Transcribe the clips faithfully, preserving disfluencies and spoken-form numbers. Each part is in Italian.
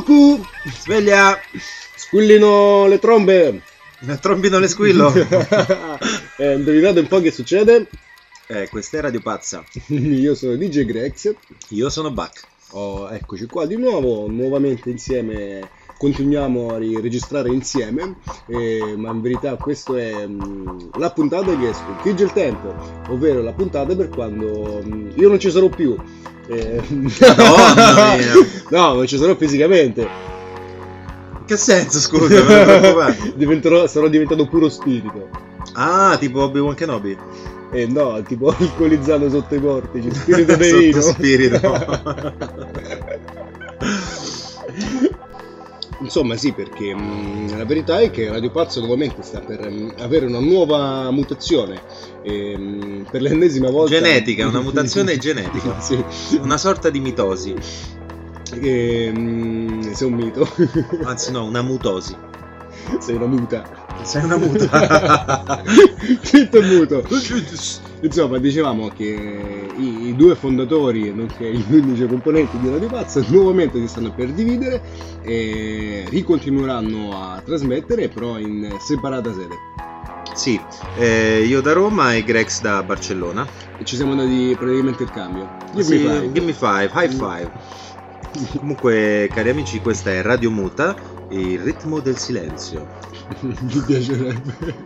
Cucù, Sveglia! squillino le trombe. Trombino le squillo! eh, indovinate un po' che succede? Eh, questa è Radio Pazza. Io sono D J Grex. Io sono Buck. Oh, eccoci qua di nuovo, nuovamente insieme, continuiamo a registrare insieme, eh, ma in verità questa è mh, la puntata che sconfigge il tempo, ovvero la puntata per quando mh, io non ci sarò più. Eh, Madonna mia. No, non ci sarò fisicamente. Che senso, scusa? Non mi preoccupare. Diventerò, sarò diventato puro spirito. Ah, tipo Obi-Wan Kenobi. Eh no, tipo alcolizzato sotto i portici, spirito di vino. Sotto spirito. Insomma sì, perché mh, la verità è che Radio Pazzo nuovamente sta per mh, avere una nuova mutazione, e, mh, per l'ennesima volta. Genetica, una mutazione genetica. Sì. Una sorta di mitosi. E, mh, sei un mito. Anzi no, una mutosi. Sei una muta. Sei una muta. Tutto muto. Insomma, dicevamo che i, i due fondatori, nonché gli unici componenti di Radio Pazzo, nuovamente si stanno per dividere e ricontinueranno a trasmettere, però in separata sede. Sì, eh, io da Roma e Grex da Barcellona. E ci siamo andati praticamente il cambio. Give Sì, me five. give me five, high five. Comunque, cari amici, questa è Radio Muta, il ritmo del silenzio. Mi piacerebbe.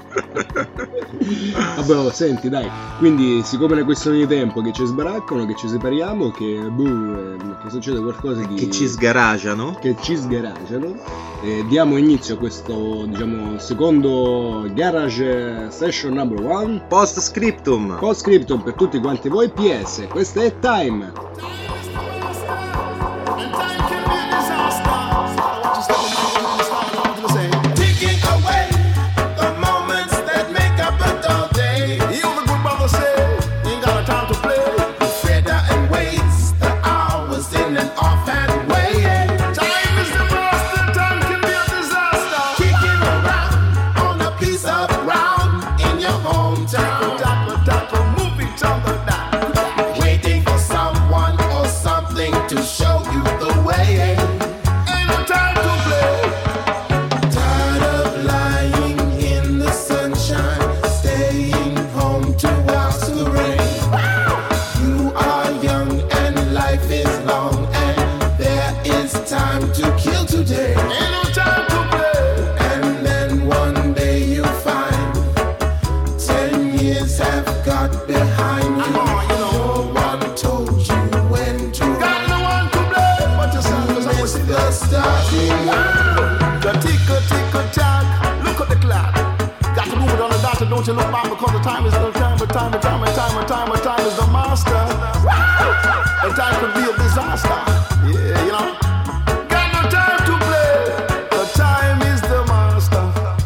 Vabbè, oh, senti, dai. Quindi, siccome è una questione di tempo che ci sbaraccano, che ci separiamo, che, boh, eh, che succede qualcosa di... Che ci sgaragiano. Che ci sgaragiano. Eh, diamo inizio a questo, diciamo, secondo Garage Session number one. Post scriptum. Post scriptum per tutti quanti voi. P S. Questa è Time. Don't you look back because the time is the time, but time, but time, but time, but time, but time is the master. And time could be a disaster. Yeah, you know. Got no time to play. The time is the master.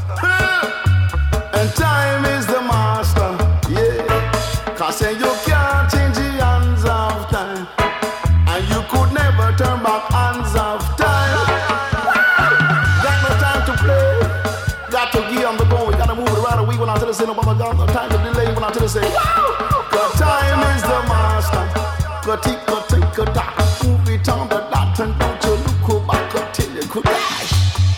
And time is the master. Yeah. Cause say you can't change the hands of time. And you could never turn back hands of time. Got no time to play. Got to give on the go. We gotta move it around. We went out to the center, but I got no time to delay. Went out to the say, the time is the master. Go tick, go tick, go tack. Move it on the dot and don't you look back until you could dash.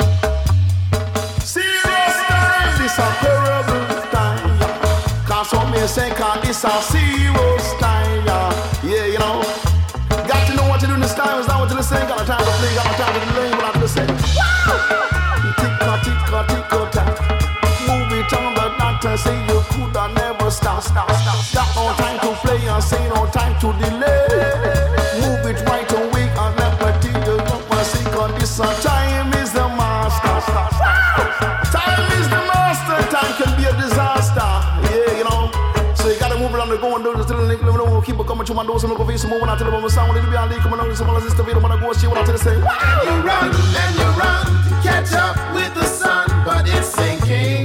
Serious time, this a terrible time. Cause some may say, cause this a serious time. Yeah, you know. Got to know what to do in this time. Is not what to say. Got no time to play, got no time to delay. Went out to the say, tick, go tick, go tick, go tack. On the doctor say you could have never stop, stop, stop. Got no time to play and say no time to delay. Move it right away and let my teacher jump and sing on this. Time is the master. Time is the master. Time can be a disaster. Yeah, you know. So you gotta move it on the go and do this little link. Keep it coming to my doors and look over some more. When I tell them sound, it'll be on the come on, some of the stuff. When I go, she want to say, you run and you run to catch up with the sun, but it's sinking.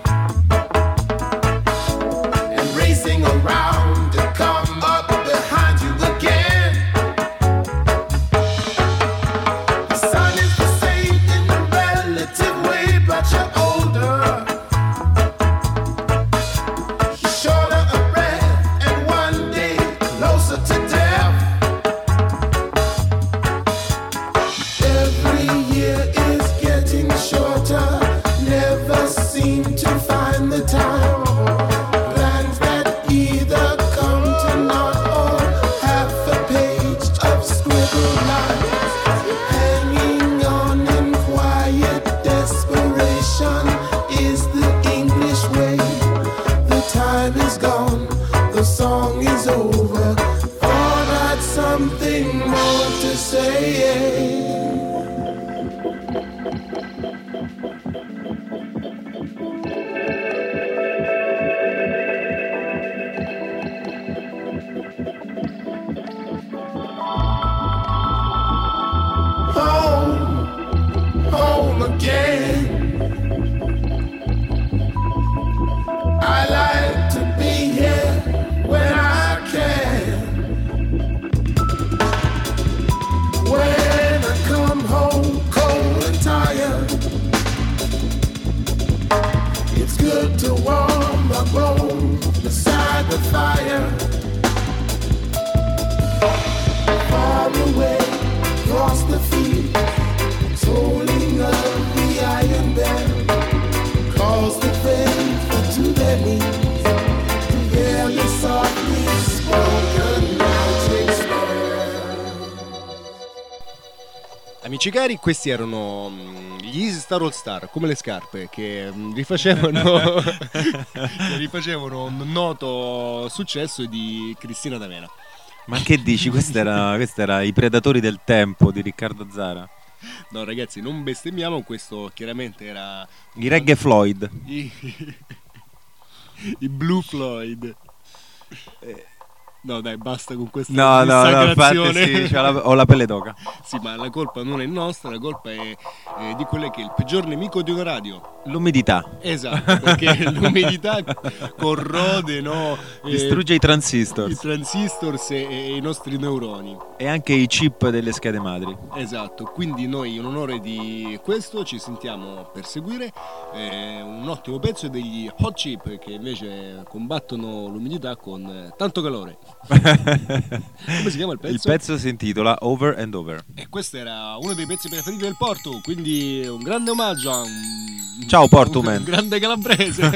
Around to come up behind you again. The sun is the same in a relative way, but you're older. You're shorter of breath and one day closer to death. Every Hanging on in quiet desperation is the English way. The time is gone, the song is over. Thought I'd something more to say. I like to be here when I can. When I come home cold and tired, it's good to warm my bones beside the fire. Far away across the field, tolling of the iron bell calls the faithful to their knees to hear the softly spoken magic spell. Amici cari, questi erano mm, gli Easy Star All Star, come le scarpe, che mm, rifacevano che rifacevano un noto successo di Cristina D'Avena. Ma che dici? Questo era, questo era I Predatori del Tempo di Riccardo Zara. No ragazzi, non bestemmiamo, questo chiaramente era I Reggae Floyd. I, i Blue Floyd. No dai, basta con questa No, no, no, infatti dissacrazione. sì, c'ho la, ho la pelle d'oca. Sì, ma la colpa non è nostra, la colpa è eh, di quello che è il peggior nemico di una radio. L'umidità. Esatto, perché l'umidità corrode, no? eh, Distrugge i i transistors transistors e, e i nostri neuroni. e anche i chip delle schede madri. Esatto, quindi noi in onore di questo ci sentiamo per seguire eh, un ottimo pezzo degli Hot Chip, che invece combattono l'umidità con eh, tanto calore. Come si chiama il pezzo? Il pezzo si intitola Over and Over. E questo era uno dei pezzi preferiti del Porto, quindi un grande omaggio a un, Ciao Porto un, Man. un grande calabrese.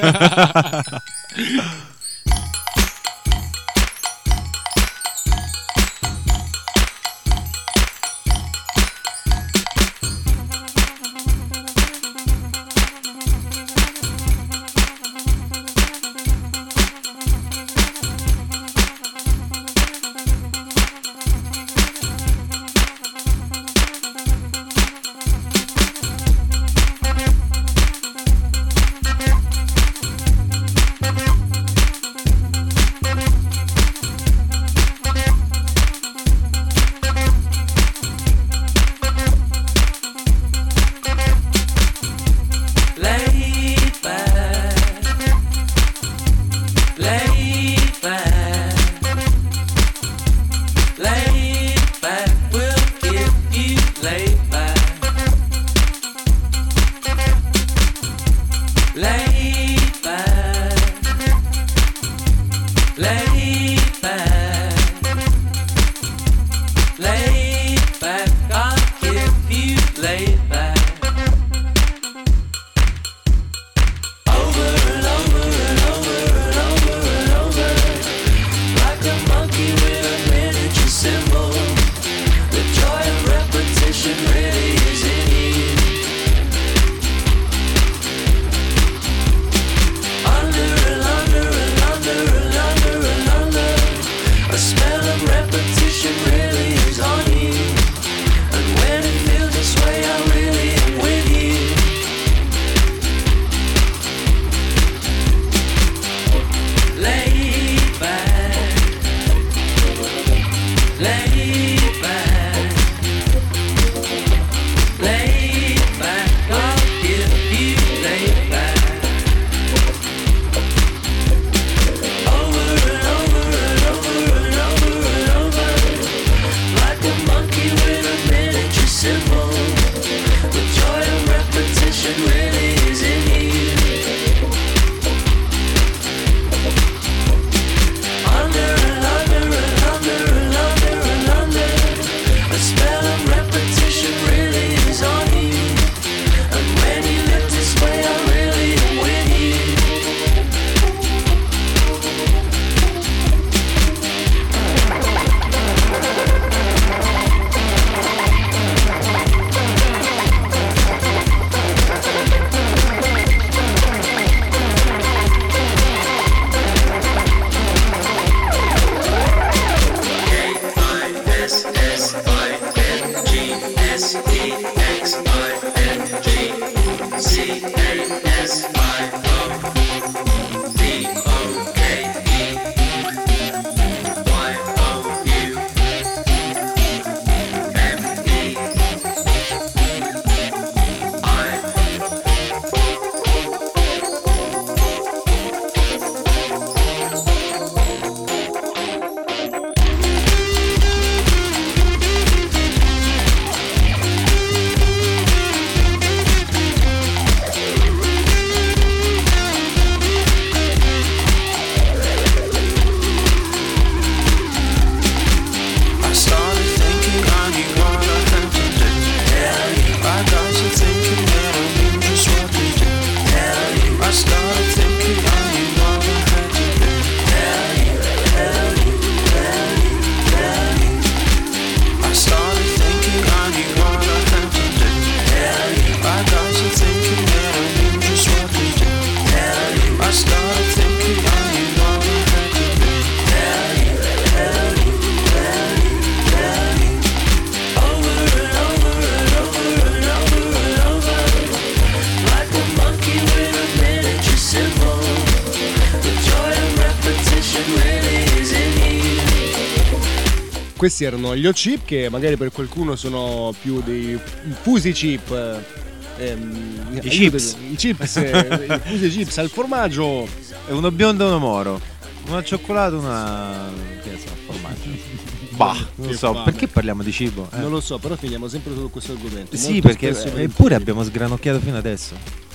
The spell of repetition really is on you. Questi erano gli O-Chip, che magari per qualcuno sono più dei fusi chip, ehm, i chips, i chips, eh, i fusi chips al formaggio. E uno biondo e uno moro, una cioccolata, una che so, formaggio. Bah, non so, fame. Perché parliamo di cibo? Eh. Non lo so, però finiamo sempre su questo argomento. Sì, Molto perché spesso e eppure abbiamo sgranocchiato fino adesso.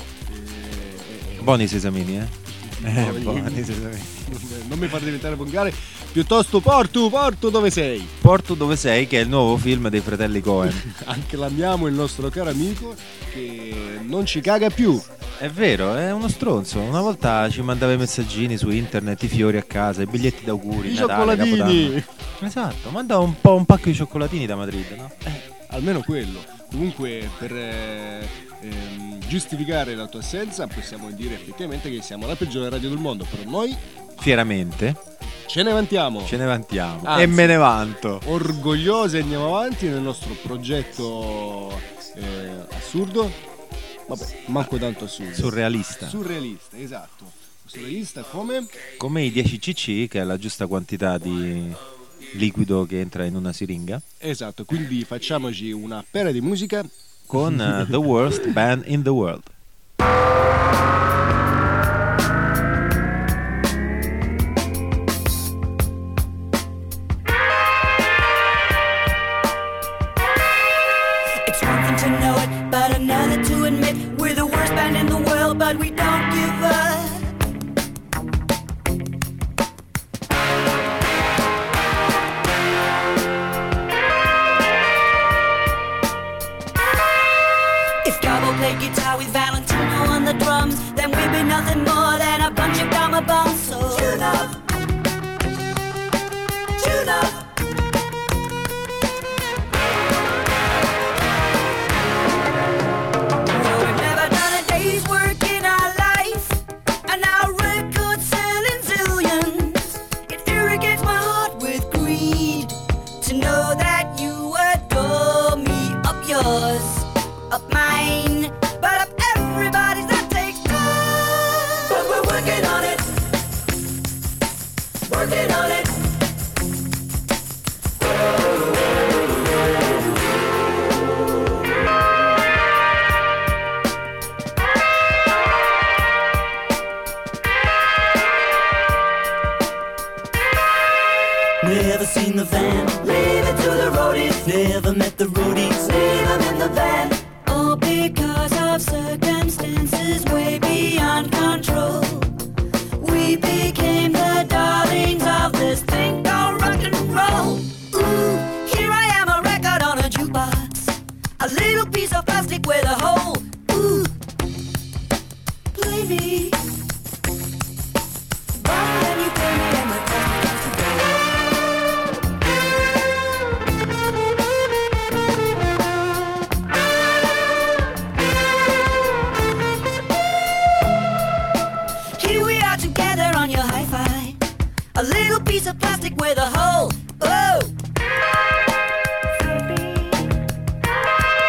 Eh, Buoni i sesamini, eh? eh buoni. buoni i sesamini. Non mi far diventare volgare, piuttosto Portu, Portu dove sei? Porto dove sei, che è il nuovo film dei fratelli Coen. Anche l'amiamo, il nostro caro amico, che non ci caga più. È vero, è uno stronzo. Una volta ci mandava i messaggini su internet, i fiori a casa, i biglietti d'auguri, I Natale, cioccolatini. Capodanno. Esatto, mandava un po' un pacco di cioccolatini da Madrid, no? Eh, almeno quello. Comunque, per eh, ehm, giustificare la tua assenza, possiamo dire effettivamente che siamo la peggiore radio del mondo. Per noi Fieramente ce ne vantiamo. ce ne vantiamo. Anzi, e me ne vanto. Orgogliosi andiamo avanti nel nostro progetto eh, assurdo. Vabbè, manco tanto assurdo. Surrealista. Surrealista, esatto. Surrealista come? Come i dieci cc, che è la giusta quantità di liquido che entra in una siringa, Esatto, quindi facciamoci una pera di musica. con uh, The Worst Band in the World. It's one thing to know it, but another to admit we're the worst band in the world, but we don't give up. If Gabo played guitar with Valentino on the drums, then we'd be nothing more than a bunch of drama bums. So tune up, tune up. Well, we've never done a day's work in our life, and our record's selling zillions. It irrigates my heart with greed to know that you adore me, up yours, up mine, but up everybody's. That takes time, but we're working on it, working on it. Never seen the van, leave it to the roadies. Never met the roadies, leave them in the van. All because of circumstances way beyond control. We became the darlings of this thing called rock and roll. Ooh, here I am, a record on a jukebox, a little piece of plastic with a hole. Ooh, play me. Why then you play me and my plastic has to go. Here we are together on your hi-fi, a little piece of plastic with a hole. Oh,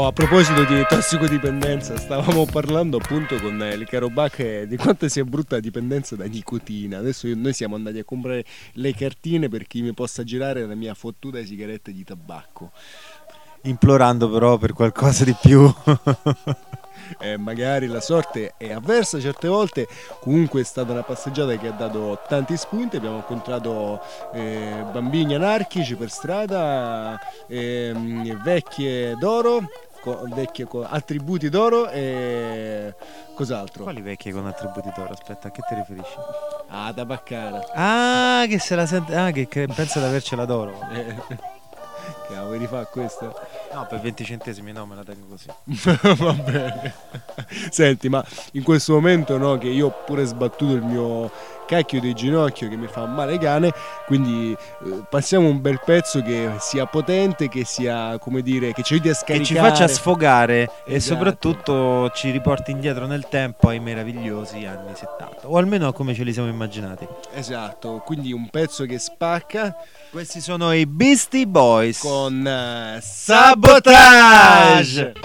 No, a proposito di tossicodipendenza, stavamo parlando appunto con il caro Bach di quanto sia brutta la dipendenza da nicotina. Adesso io- noi siamo andati a comprare le cartine per chi mi possa girare la mia fottuta sigaretta di tabacco. Implorando però per qualcosa di più. Eh, magari la sorte è avversa certe volte. Comunque è stata una passeggiata che ha dato tanti spunti. Abbiamo incontrato eh, bambini anarchici per strada, ehm, vecchie d'oro, co- vecchie con attributi d'oro e cos'altro? Quali vecchie con attributi d'oro? Aspetta, a che ti riferisci? Ah, tabaccara. Ah, che se la sente. Ah, che, che pensa di avercela d'oro. Eh, che la vuoi rifare questa? No, per venti centesimi no, me la tengo così. Va bene. Senti, ma in questo momento, no, che io ho pure sbattuto il mio cacchio di ginocchio che mi fa male cane, quindi eh, passiamo un bel pezzo che sia potente, che sia, come dire, che ci aiuti a Che scaricare, ci faccia sfogare e Esatto. soprattutto ci riporti indietro nel tempo ai meravigliosi anni settanta. O almeno come ce li siamo immaginati. Esatto, quindi un pezzo che spacca Questi sono i Beastie Boys con eh, Sabotage!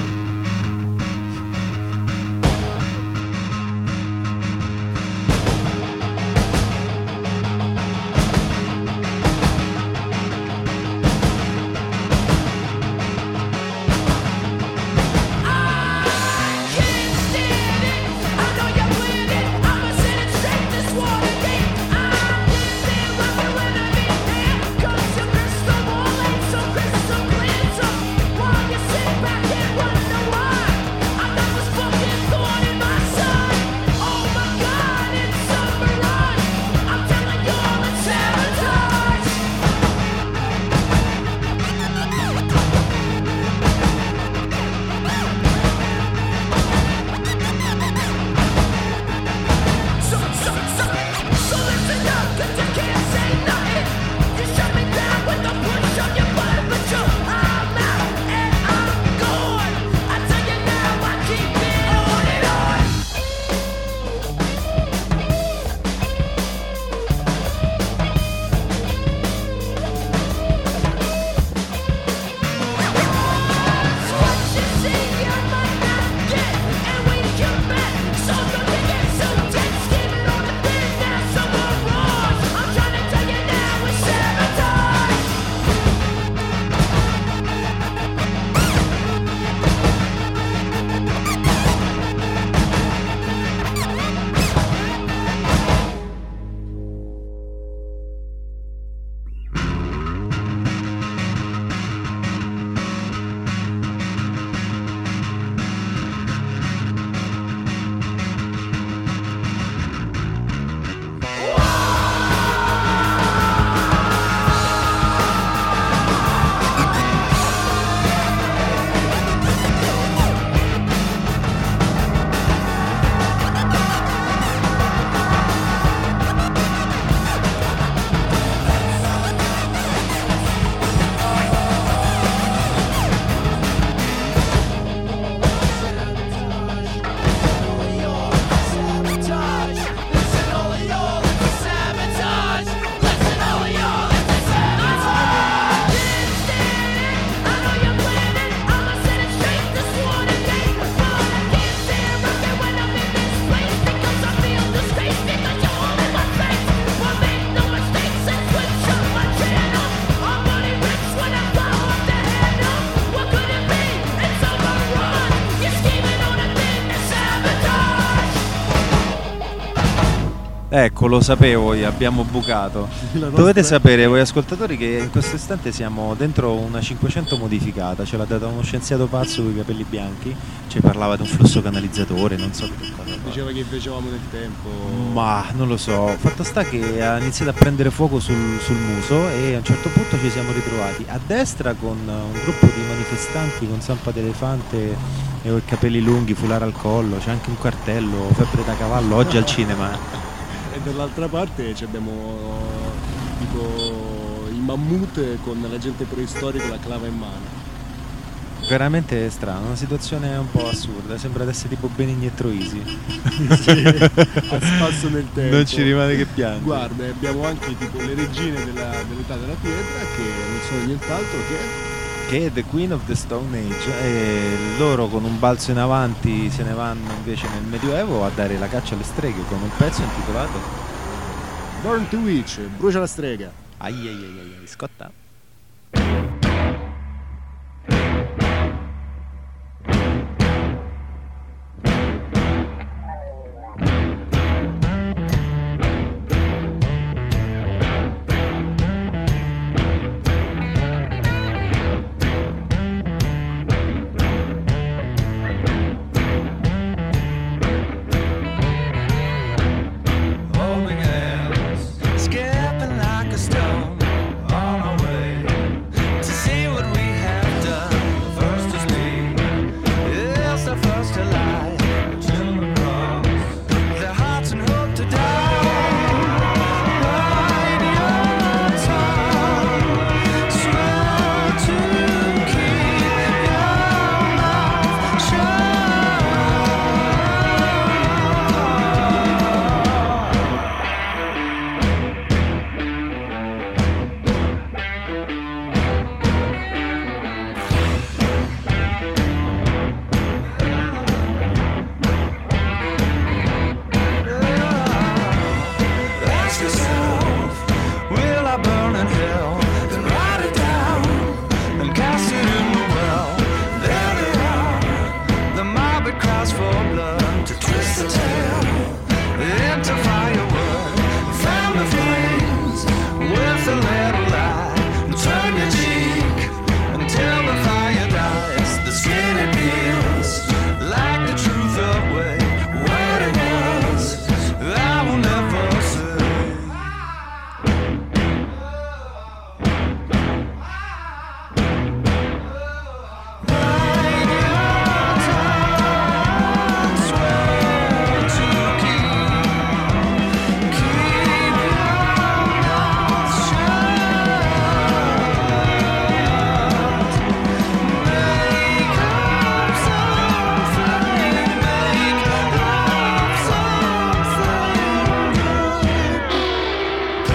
Ecco, lo sapevo, io, abbiamo bucato. Dovete sapere voi ascoltatori che in questo istante siamo dentro una cinquecento modificata, ce l'ha data uno scienziato pazzo con i capelli bianchi, ci parlava di un flusso canalizzatore, non so che cosa. diceva che facevamo nel tempo. Ma non lo so, fatto sta che ha iniziato a prendere fuoco sul, sul muso e a un certo punto ci siamo ritrovati a destra con un gruppo di manifestanti con zampa d'elefante e i capelli lunghi, foulard al collo, c'è anche un cartello, febbre da cavallo, oggi al cinema. E dall'altra parte ci abbiamo tipo i mammut con la gente preistorica con la clava in mano. Veramente strano, una situazione un po' assurda, sembra di essere tipo Benigni e Troisi. Sì, a spasso nel tempo. Non ci rimane che piangere. Guarda, abbiamo anche tipo le regine della- dell'età della pietra che non sono nient'altro che che è The Queen of the Stone Age, e loro con un balzo in avanti se ne vanno invece nel Medioevo a dare la caccia alle streghe con un pezzo intitolato Burn to Witch, brucia la strega. ai ai ai ai, ai scotta. Skipping like a stone on our way to see what we have done. The first to speak is the first to lie. The children cross their hearts and hope to die. Bide your tongue, swear to keep your mouth shut. Ask yourself, will I burn in hell? Then write it down and cast it in the well. There they are, the mob it cries for blood to twist the tale into firewood. Fan the flames with a little light. Turn your cheek until the fire dies. The skin it peels like the truth away. What it was, I will never say. Bide your tongue, swear to keep, keep your mouth shut. Make up something, make up something good.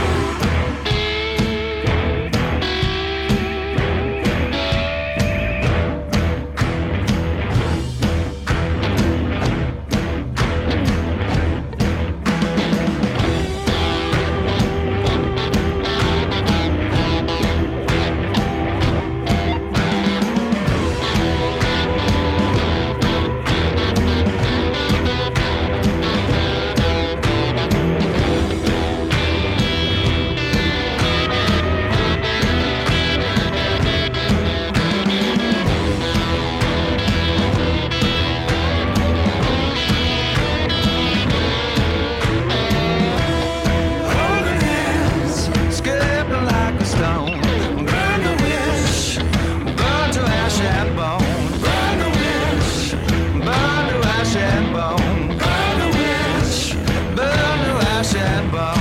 Holding hands, skipping like a stone. Burn the wish, burn to ash and bone. Burn the wish, burn to ash and bone. Burn the wish, burn to ash and bone.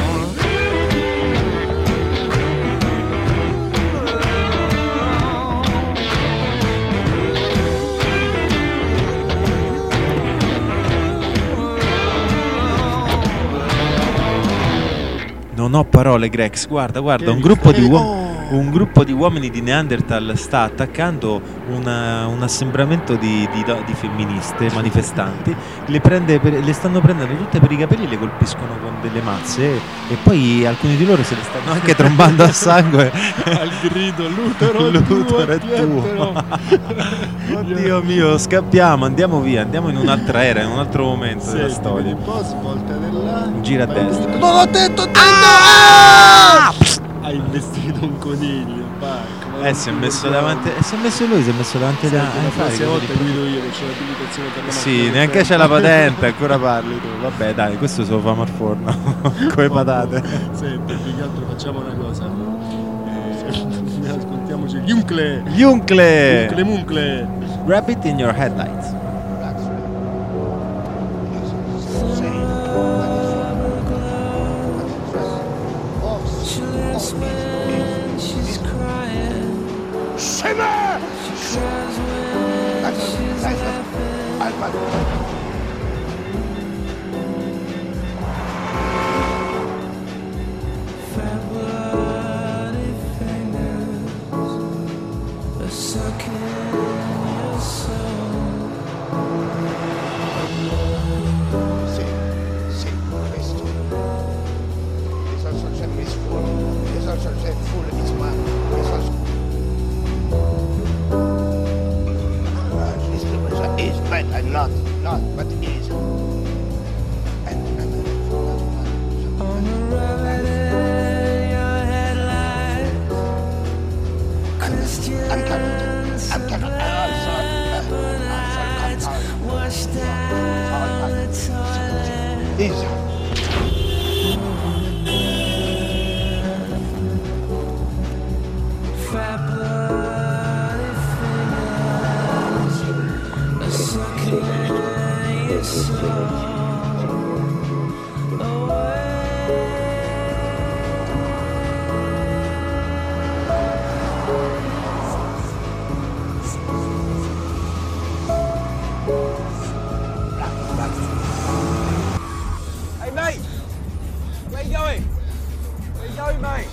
Non ho parole, Grex. Guarda, guarda, un gruppo di uomini. Un gruppo di uomini di Neanderthal sta attaccando una- un assembramento di, di do- di femministe manifestanti, le, prende per- le stanno prendendo tutte per i capelli, le colpiscono con delle mazze e poi alcuni di loro se le stanno anche trombando a sangue. Al grido, l'utero è tuo, L'utero è dietro. tuo. Oddio mio, scappiamo, andiamo via, andiamo in un'altra era, in un altro momento della Senti, storia. vedi un po', svolta di là. Gira a Vai destra. dritto. Non ho detto attento! Ah! Hai investito un coniglio, vai. come Eh, non si è ti messo ricordiamo. davanti, eh, si è messo lui, si è messo davanti da Senti, la ai fari, prossima volta quelli- guido io che c'ho l'abilitazione per la Sì, macchina neanche del c'è la tempo. patente, ancora parli tu. Vabbè, dai, questo se lo famo al forno con le patate. Senti, più che altro facciamo una cosa. Eh, ascoltiamoci Juncle. Juncle! Juncle Muncle. Rabbit in your headlights. The sun Lisa. Hey mate, where you going? Where you going, mate?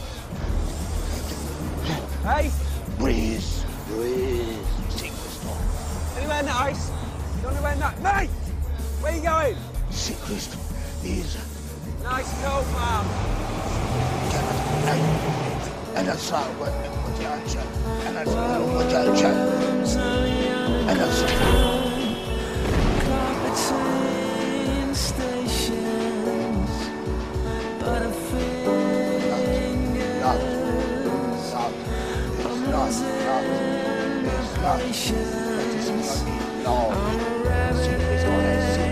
Hey? Breeze, breeze, secret store. Anywhere nice? You anywhere nice? Mate! Where you going? Secret store. Lisa. Nice coat, man. أنا صار وجاجة أنا صار وجاجة أنا صار Between stations, but a not not not not not patience. no secret store.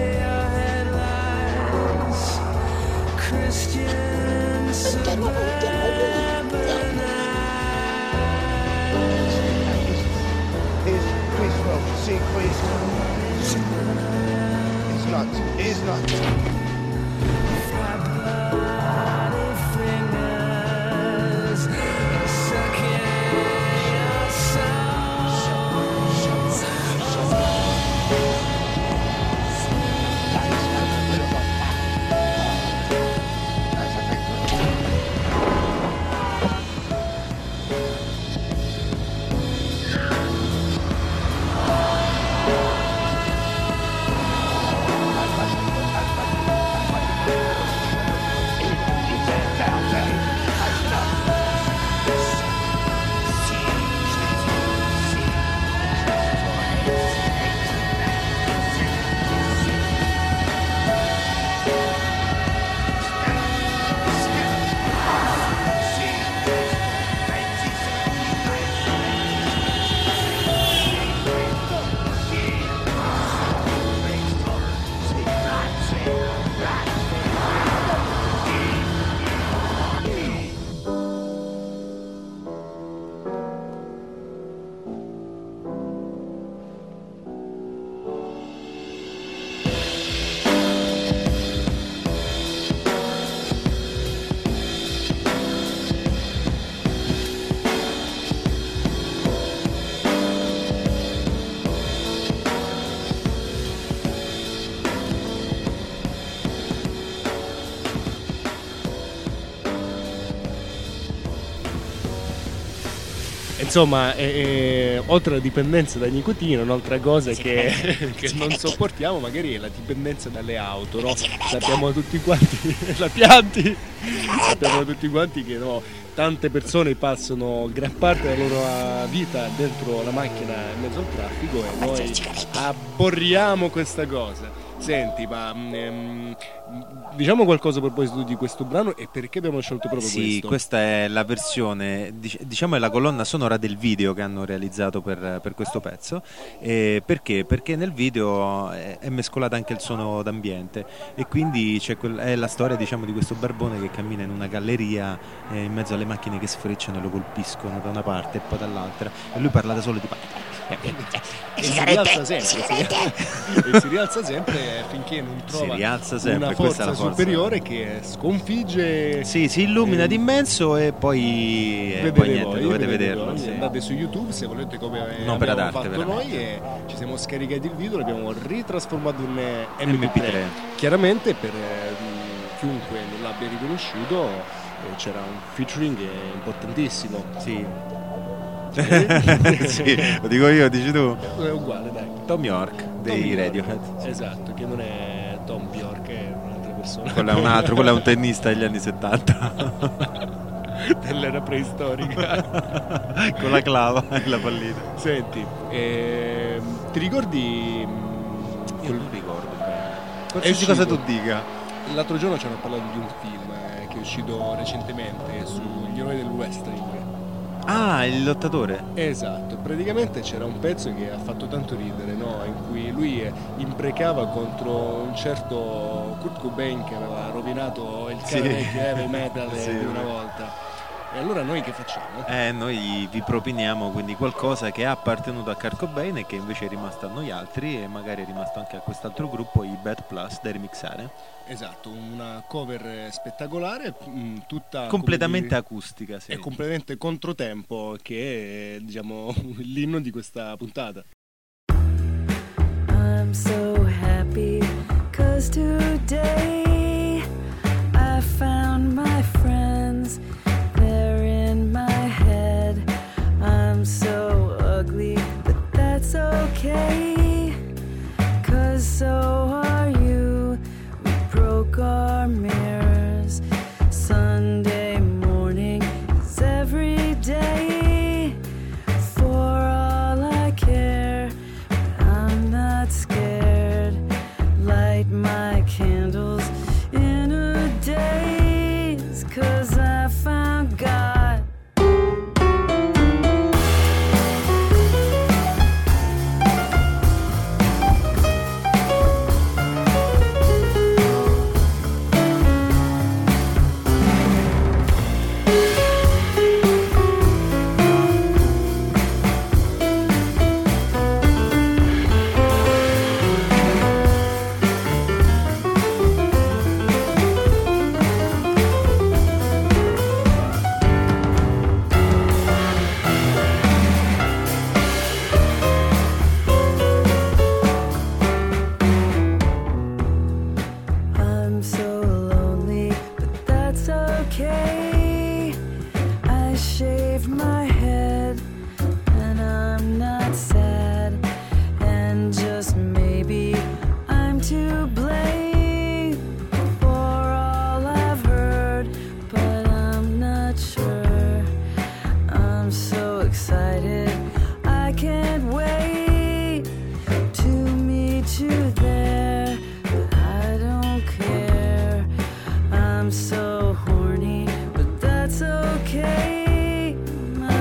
Christians. See, please. He's not. He's not. Insomma, eh, eh, oltre alla dipendenza da nicotina, un'altra cosa che, che non sopportiamo magari è la dipendenza dalle auto, no? Sappiamo tutti quanti, la pianti, sappiamo tutti quanti che no, tante persone passano gran parte della loro vita dentro la macchina in mezzo al traffico e noi aborriamo questa cosa. Senti, ma ehm, diciamo qualcosa a proposito di questo brano e perché abbiamo scelto proprio Sì, questo? questa è la versione, dic- diciamo è la colonna sonora del video che hanno realizzato per, per questo pezzo. E perché? Perché nel video è, è mescolata anche il suono d'ambiente e quindi c'è quel- è la storia, diciamo, di questo barbone che cammina in una galleria eh, in mezzo alle macchine che sfrecciano e lo colpiscono da una parte e poi dall'altra e lui parla da solo di e si rialza sempre si, e si rialza sempre finché non trova si rialza sempre, una questa forza, è la forza superiore che sconfigge. Sì, si illumina eh, d'immenso e poi, e vedete poi niente, voi, dovete vedete vederlo. voi. Sì. Andate su YouTube se volete, come Un'opera abbiamo d'arte, fatto noi, veramente. e ci siamo scaricati il video, l'abbiamo ritrasformato in M P tre. M P tre. Chiaramente per eh, chiunque non l'abbia riconosciuto eh, c'era un featuring eh, importantissimo. Sì. Sì, lo dico io, dici tu? È uguale, dai. Tom York dei Tom Radiohead. York. Esatto, che non è Tom Bjork, è un'altra persona. Quello è un altro, quello è un tennista degli anni settanta. Dell'era preistorica. Con la clava e la pallina. Senti, ehm, ti ricordi? Io non ricordo bene. È Qualsiasi uscito- cosa tu dica. L'altro giorno ci hanno parlato di un film eh, che è uscito recentemente sugli eroi del wrestling. Ah, il lottatore. Esatto, praticamente c'era un pezzo che ha fatto tanto ridere, no? In cui lui eh, imprecava contro un certo Kurt Cobain che aveva rovinato il Sì. vecchio heavy metal Sì. di una volta. E allora noi che facciamo? Eh, noi vi propiniamo quindi qualcosa che è appartenuto a Kurt Cobain e che invece è rimasto a noi altri e magari è rimasto anche a quest'altro gruppo, i Bad Plus, da remixare. Esatto, una cover spettacolare, mh, tutta Completamente come acustica, sì. dire, e completamente controtempo, che è, diciamo, l'inno di questa puntata. I'm so happy 'cause today I found my friends. They're in my head. I'm so ugly, but that's okay. 'Cause so are you. We broke our mirrors. Sunday morning is every day. For all I care, but I'm not scared. Light my candles in a daze, 'cause I found God. I'm so lonely, but that's okay. I shaved my head and I'm not sad. And just maybe I'm to blame for all I've heard, but I'm not sure. I'm so excited, I can't wait to meet you there. But I don't care. I'm so horny, but that's okay. My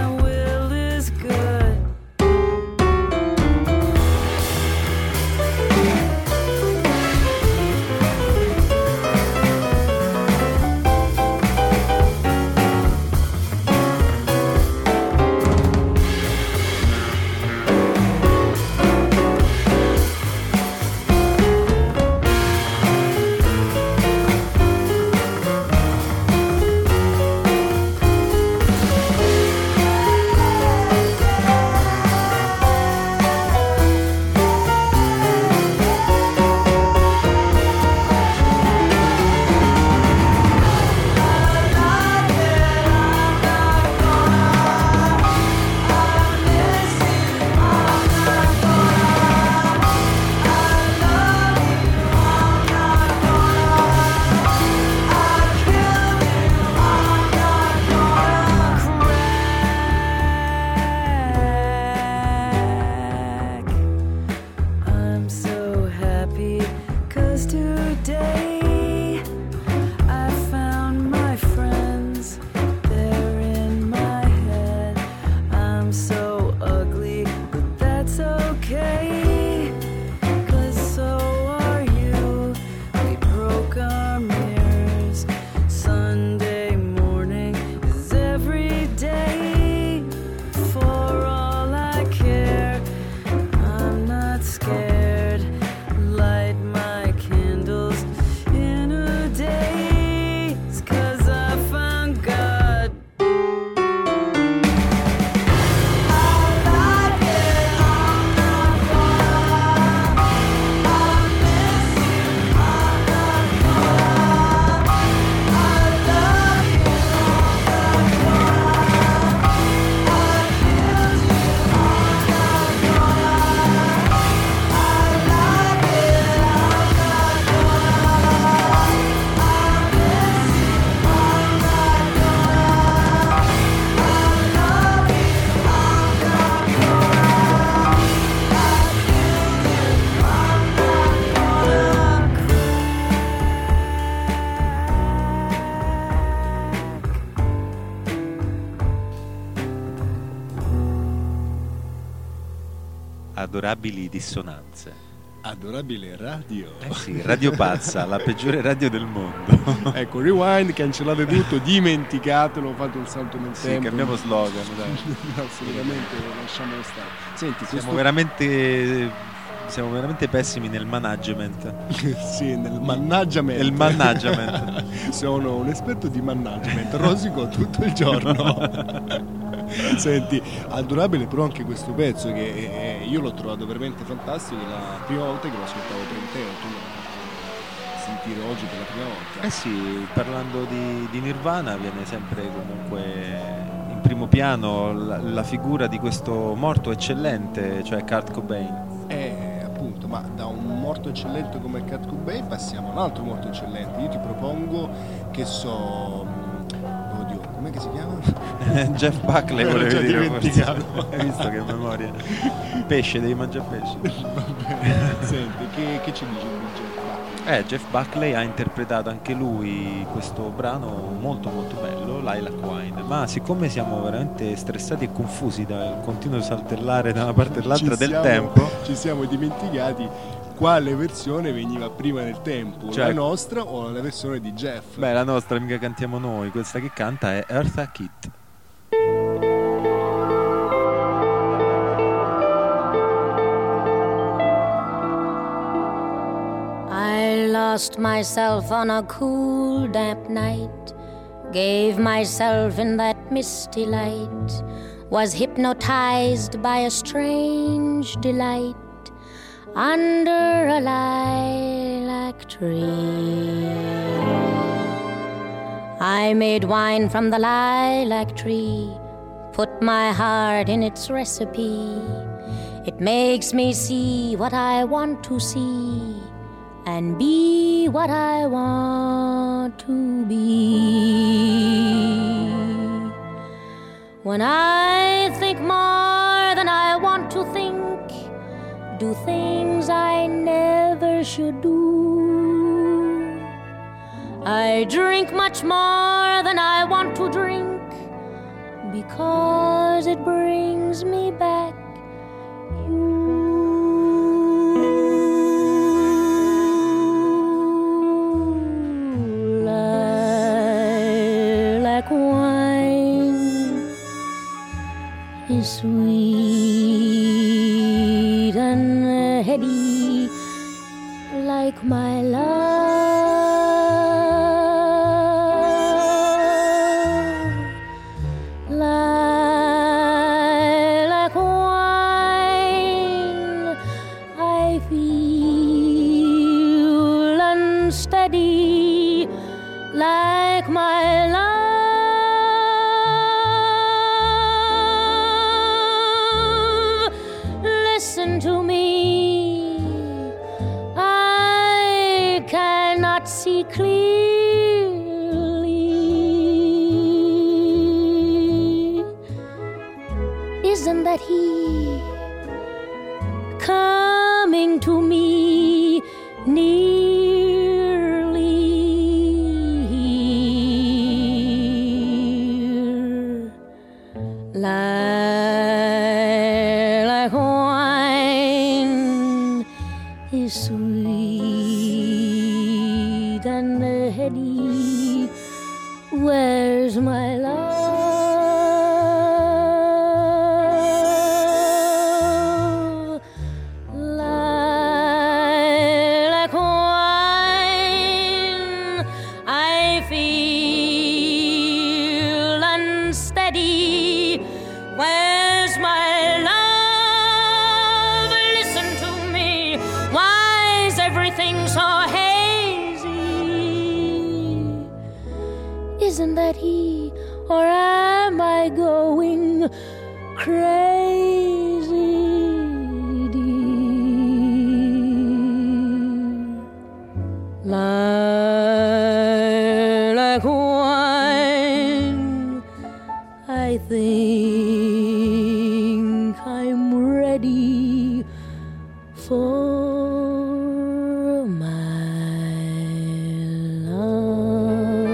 adorabili dissonanze. Adorabile radio. Eh sì, Radio Pazza, la peggiore radio del mondo. Ecco, rewind, cancellate tutto, dimenticatelo, fate un salto nel Sì, tempo. cambiamo slogan, dai. No, assolutamente, lasciamolo stare. Senti, Siamo questo... veramente, siamo veramente pessimi nel management. sì, nel mannaggiamento. Nel mannaggiamento. Sono un esperto di management, rosico tutto il giorno. Senti, adorabile però anche questo pezzo che eh, io l'ho trovato veramente fantastico, è la prima volta che lo ascoltavo per intero, tu lo hai sentire oggi per la prima volta. Eh sì, parlando di, di Nirvana viene sempre comunque in primo piano la, la figura di questo morto eccellente, cioè Kurt Cobain. Eh, appunto, ma da un morto eccellente come Kurt Cobain passiamo a un altro morto eccellente. Io ti propongo, che so... Oddio, com'è che si chiama? Jeff Buckley Me l'ho volevi già dire dimenticato. forse. Hai visto che memoria? Pesce, devi mangiare pesce. Vabbè, senti, che, che ci dici di Jeff Buckley? Eh, Jeff Buckley ha interpretato anche lui questo brano molto molto bello, Lilac Wine. Ma siccome siamo veramente stressati e confusi dal continuo saltellare da una parte all'altra Ci del siamo- tempo, Ci siamo dimenticati quale versione veniva prima nel tempo, Cioè- la nostra o la versione di Jeff? beh, la nostra mica cantiamo noi, questa che canta è Eartha Kitt. I lost myself on a cool, damp night, gave myself in that misty light, was hypnotized by a strange delight under a lilac tree. I made wine from the lilac tree, put my heart in its recipe. It makes me see what I want to see and be what I want to be. When I think more than I want to think, do things I never should do. I drink much more than I want to drink, because it brings me back you. Lilac wine is sweet and heady, like my love. Lilac wine, I feel unsteady, like my love. Listen to me, I cannot see clearly. Isn't that he coming to me nearly? Lilac wine is sweet and heady. Where's my love? Lilac wine, I feel unsteady. Where's my love? Listen to me. Why is everything so hazy? Isn't that he, or am I going crazy? Lilac wine, I think I'm ready for my love.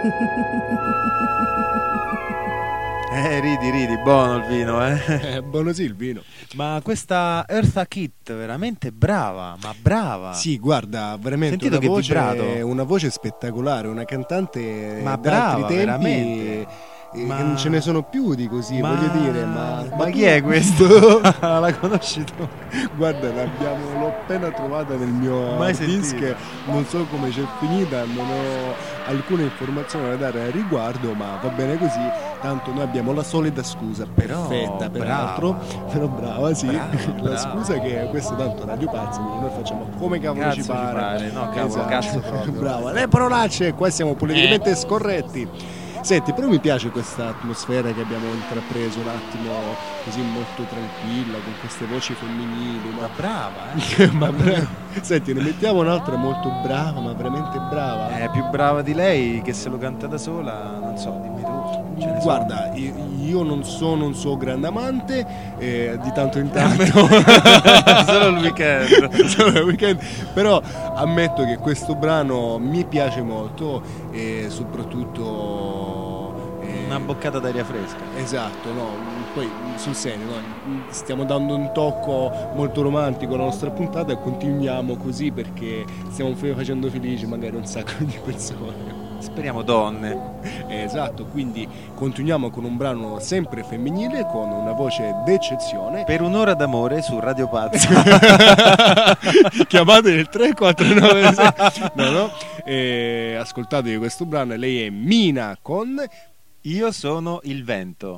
Eh, ridi, ridi, buono il vino, eh. È buono sì il vino. Ma questa Eartha Kitt veramente brava, ma brava. Sì, guarda, veramente Sentito una che voce, vibrato. una voce spettacolare, una cantante Ma da brava, altri tempi. veramente. eh, Ma- che non ce ne sono più di così, Ma- voglio dire, ma, ma tu- chi è questo? La conosci tu? Guarda, l'abbiamo, l'ho appena trovata nel mio Mai hard disk, sentita. non so come c'è finita, non ho alcune informazioni da dare al riguardo, ma va bene così, tanto noi abbiamo la solita scusa, Però perfetta peraltro, brava. però brava, sì, Brava, la brava. scusa che questo tanto Radio Pazzi, quindi noi facciamo come cavolo Cazzo ci ci pare. pare, no, cavolo, cazzo proprio. Brava, le parolacce, qua siamo politicamente Eh. scorretti. Senti, però mi piace questa atmosfera che abbiamo intrapreso un attimo così molto tranquilla, con queste voci femminili. Ma Ma, brava, eh. ma bra- Senti, ne mettiamo un'altra molto brava, ma veramente brava. È più brava di lei che se lo canta da sola, non so, dimmi tu. Ce ne Guarda, io, io non sono un suo grande amante, eh, di tanto in tanto. sono. Solo il weekend. Solo il weekend. Però ammetto che questo brano mi piace molto e soprattutto eh, Una boccata d'aria fresca. esatto, no, poi sul serio, no, stiamo dando un tocco molto romantico alla nostra puntata e continuiamo così perché stiamo f- facendo felici magari un sacco di persone. Speriamo donne. Eh, Esatto, quindi continuiamo con un brano sempre femminile con una voce d'eccezione. Per un'ora d'amore su Radio Pazzo. Chiamate il tre quattro nove sei no, no. E ascoltatevi questo brano, lei è Mina con Io sono il vento.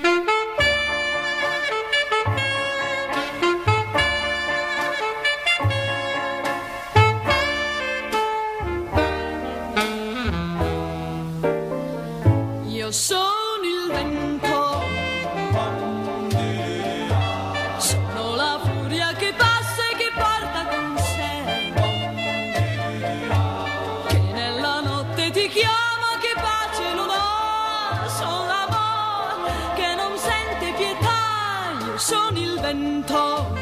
Io sono il vento, sono la furia che passa e che porta con sé, che nella notte ti chiama, che pace non ha, sono l'amore che non sente pietà. Io sono il vento,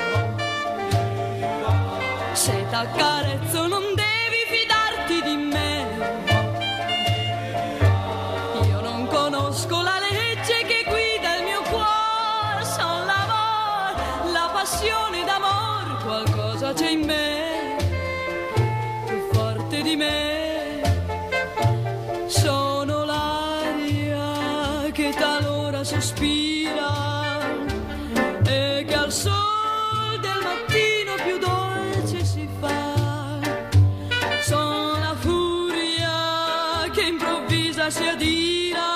se t'accarezzo non devi fidarti di me. Conosco la legge che guida il mio cuore, sono l'amore, la passione d'amor, qualcosa c'è in me, più forte di me, sono l'aria che talora sospira e che al sol del mattino più dolce si fa, sono la furia che improvvisa si adira.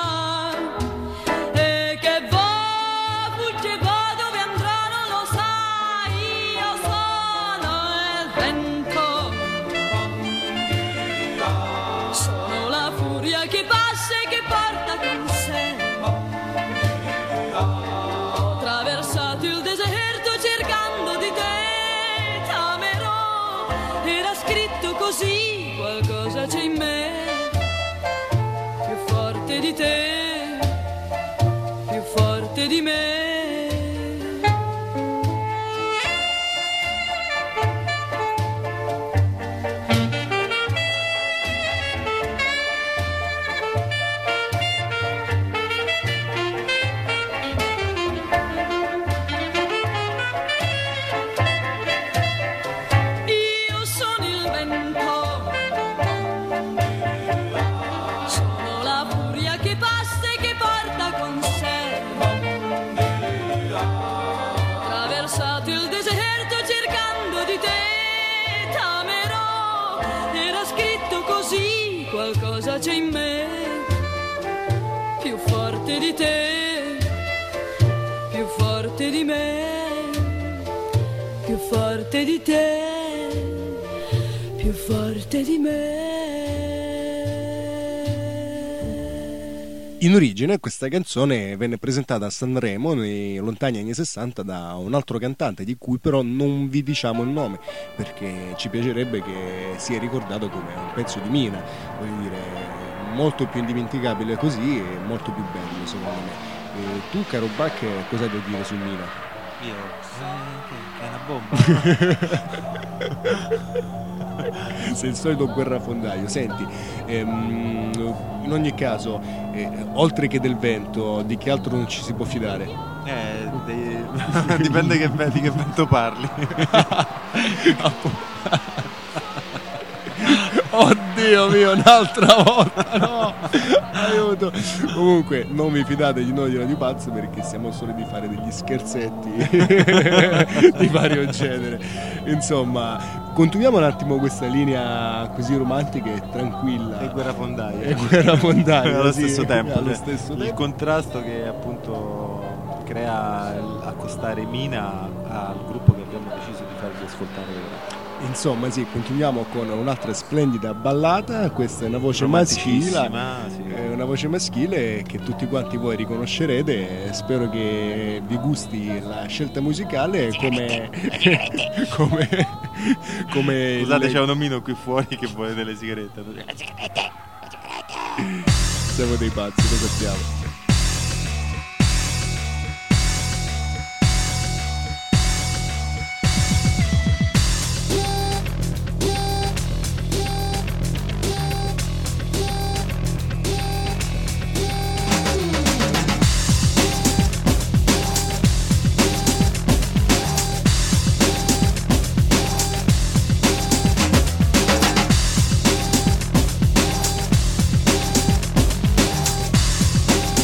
Così qualcosa c'è in me, più forte di te, più forte di me. Qualcosa c'è in me, più forte di te, più forte di me, più forte di te, più forte di me. In origine questa canzone venne presentata a Sanremo nei lontani anni sessanta da un altro cantante di cui però non vi diciamo il nome perché ci piacerebbe che sia ricordato come un pezzo di Mina, voglio dire, molto più indimenticabile così e molto più bello secondo me. E tu caro Bach cosa devi dire su Mina? Io, eh, che, che è una bomba. Sei il solito guerrafondaio. Senti, ehm, in ogni caso, eh, oltre che del vento, di che altro non ci si può fidare? Eh, de- dipende che, di che vento parli. Oddio mio, un'altra volta, no, aiuto. Comunque non vi fidate di noi di Radio Pazzo, perché siamo soli di fare degli scherzetti di vario genere. Insomma, continuiamo un attimo questa linea così romantica e tranquilla E guerrafondaio. e guerrafondaio allo sì, stesso tempo, allo cioè, stesso il tempo. contrasto che appunto crea il- accostare Mina al gruppo che abbiamo deciso di farvi ascoltare ora. Insomma, sì, continuiamo con un'altra splendida ballata. Questa è una voce maschile, Romanticissima, sì. è una voce maschile che tutti quanti voi riconoscerete. Spero che vi gusti la scelta musicale come come come Scusate, le- c'è un omino qui fuori che vuole delle sigarette. siamo dei pazzi, lo sappiamo. Thank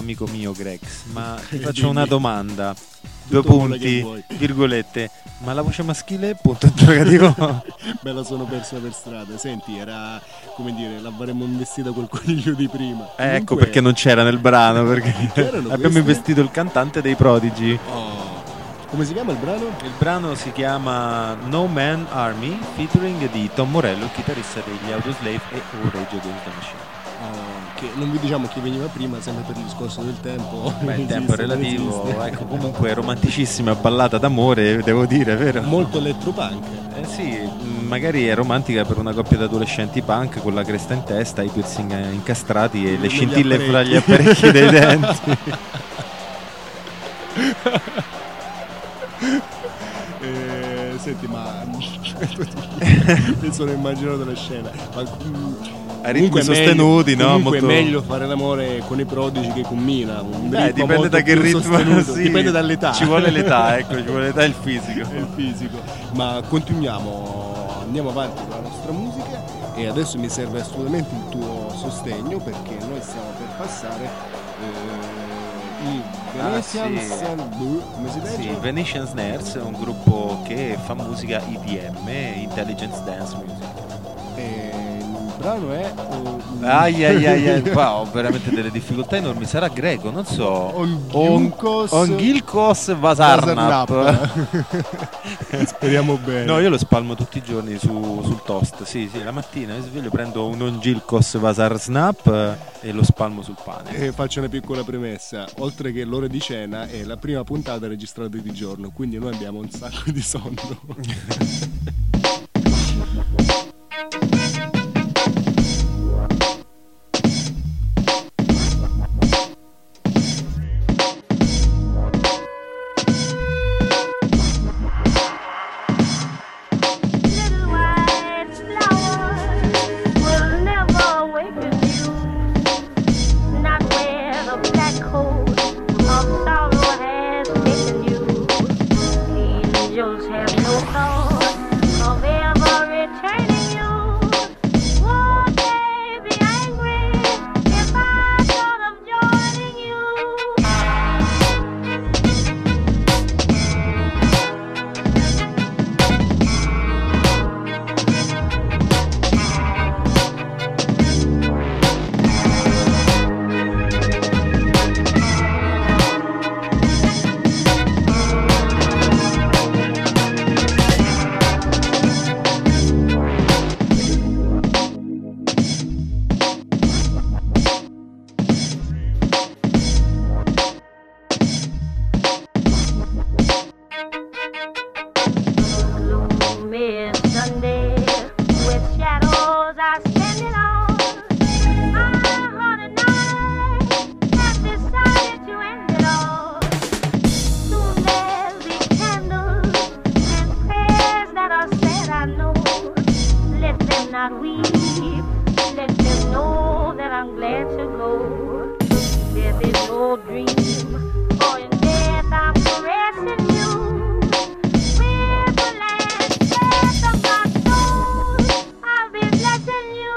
amico mio Grex, ma ti faccio una domanda. Due Tutto quello che punti, vuoi. virgolette. Ma la voce maschile, punto interrogativo. Me la sono persa per strada. Senti, era come dire, l'avremmo investita col coniglio di prima. Eh, ecco Comunque- perché non c'era nel brano, perché C'erano abbiamo questi? investito il cantante dei Prodigy. Oh. Come si chiama il brano? Il brano si chiama No Man Army, featuring di Tom Morello, il chitarrista degli Audioslave e Rage Against the Machine. Oh, che non vi diciamo chi veniva prima, sempre per il discorso del tempo. Beh, il Non tempo è esiste, non relativo, esiste. ecco, comunque romanticissima ballata d'amore, devo dire, vero? Molto elettropunk. Eh sì, mh, magari è romantica per una coppia di adolescenti punk con la cresta in testa, i piercing eh, incastrati e le Negli scintille fra gli apparecchi. apparecchi dei denti. Eh, senti, ma mi sono immaginato la scena. Ma, mm, A ritmi comunque è sostenuti, meglio, no? Comunque Molto- è meglio fare l'amore con i Prodigy che con Mina. Un Beh, ritmo dipende molto da che più ritmo, sostenuto. sì. Dipende dall'età. Ci vuole l'età, ecco, ci vuole l'età e il fisico. E il fisico. Ma continuiamo, andiamo avanti con la nostra musica e adesso mi serve assolutamente il tuo sostegno perché noi stiamo per passare eh, i Venetian Ah, sì. Sun- come si legge? Sì, Venetian Snares è un gruppo che fa musica I D M, Intelligence Dance Music. E il brano è oh, Ai ai ai ai, qua ho veramente delle difficoltà enormi. Sarà greco, non so. Ongilkos Ongilkos Vasarnap. Vasarnap. Speriamo bene. No, io lo spalmo tutti i giorni su- sul toast. Sì, sì, la mattina mi sveglio, prendo un Ongilkos Vasarnap eh, e lo spalmo sul pane. E faccio una piccola premessa, oltre che l'ora di cena è la prima puntata registrata di giorno, quindi noi abbiamo un sacco di sonno. Little white flowers will never awaken you, not where the black coat of sorrow has taken you. Angels have no thought of ever returning you. Won't they be angry if I thought of joining you? Gloomy Sunday with shadows are standing on. I heart and I have decided to end it all. Soon there'll be candles and prayers that are said, I know. Let them not weep, let them know that I'm glad to go. There is no dream, for in death I'm caressing you. With the last breath of my soul, I'll be blessing you.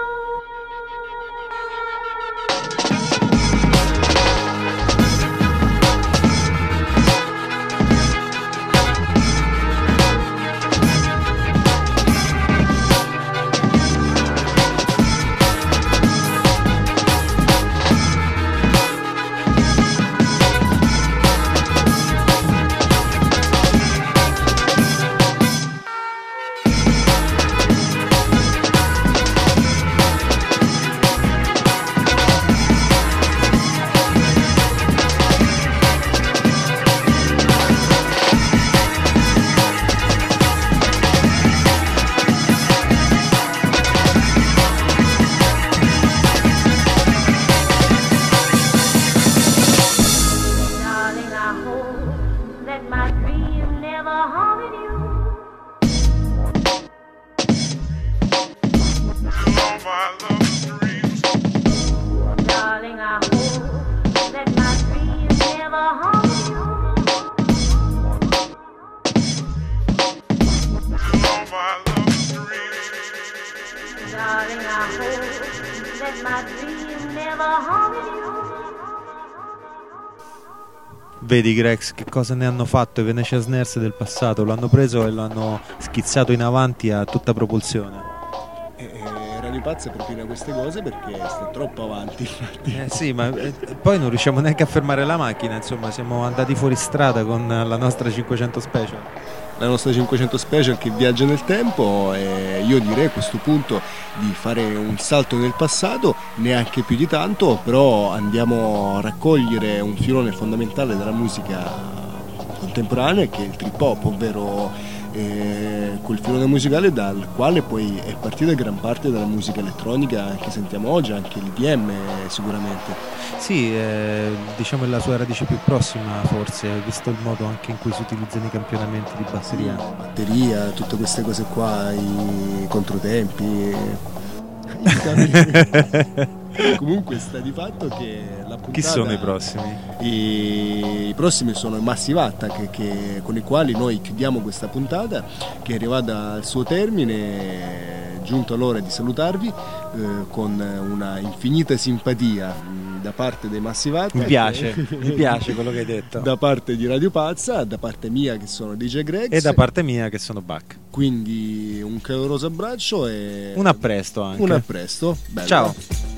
Darling, I hope that my dream never haunted you. Darling, I hope that my dream never haunted you. Darling, I hope that my dream never haunted you. Vedi Grex che cosa ne hanno fatto i Venetia Snares del passato, lo hanno preso e lo hanno schizzato in avanti a tutta propulsione. I pazzi propina queste cose perché sta troppo avanti. Eh sì, ma eh, poi non riusciamo neanche a fermare la macchina, insomma, siamo andati fuori strada con la nostra cinquecento Special. La nostra cinquecento Special che viaggia nel tempo, e io direi a questo punto di fare un salto nel passato, neanche più di tanto, però andiamo a raccogliere un filone fondamentale della musica contemporanea che è il trip hop, ovvero eh, quel filone musicale dal quale poi è partita gran parte della musica elettronica che sentiamo oggi, anche l'I D M sicuramente. Sì, eh, diciamo è la sua radice più prossima forse, visto il modo anche in cui si utilizzano i campionamenti di batteria. Batteria, tutte queste cose qua, i controtempi. Comunque sta di fatto che la puntata, chi sono i prossimi? I, i prossimi sono i Massive Attack, che, con i quali noi chiudiamo questa puntata che è arrivata al suo termine, è giunto l'ora di salutarvi eh, con una infinita simpatia mh, da parte dei Massive Attack. Mi piace, mi piace quello che hai detto. Da parte di Radio Pazza, da parte mia che sono D J Grex e da parte mia che sono Buck. Quindi un caloroso abbraccio e un appresto anche. Un appresto. Bello. Ciao.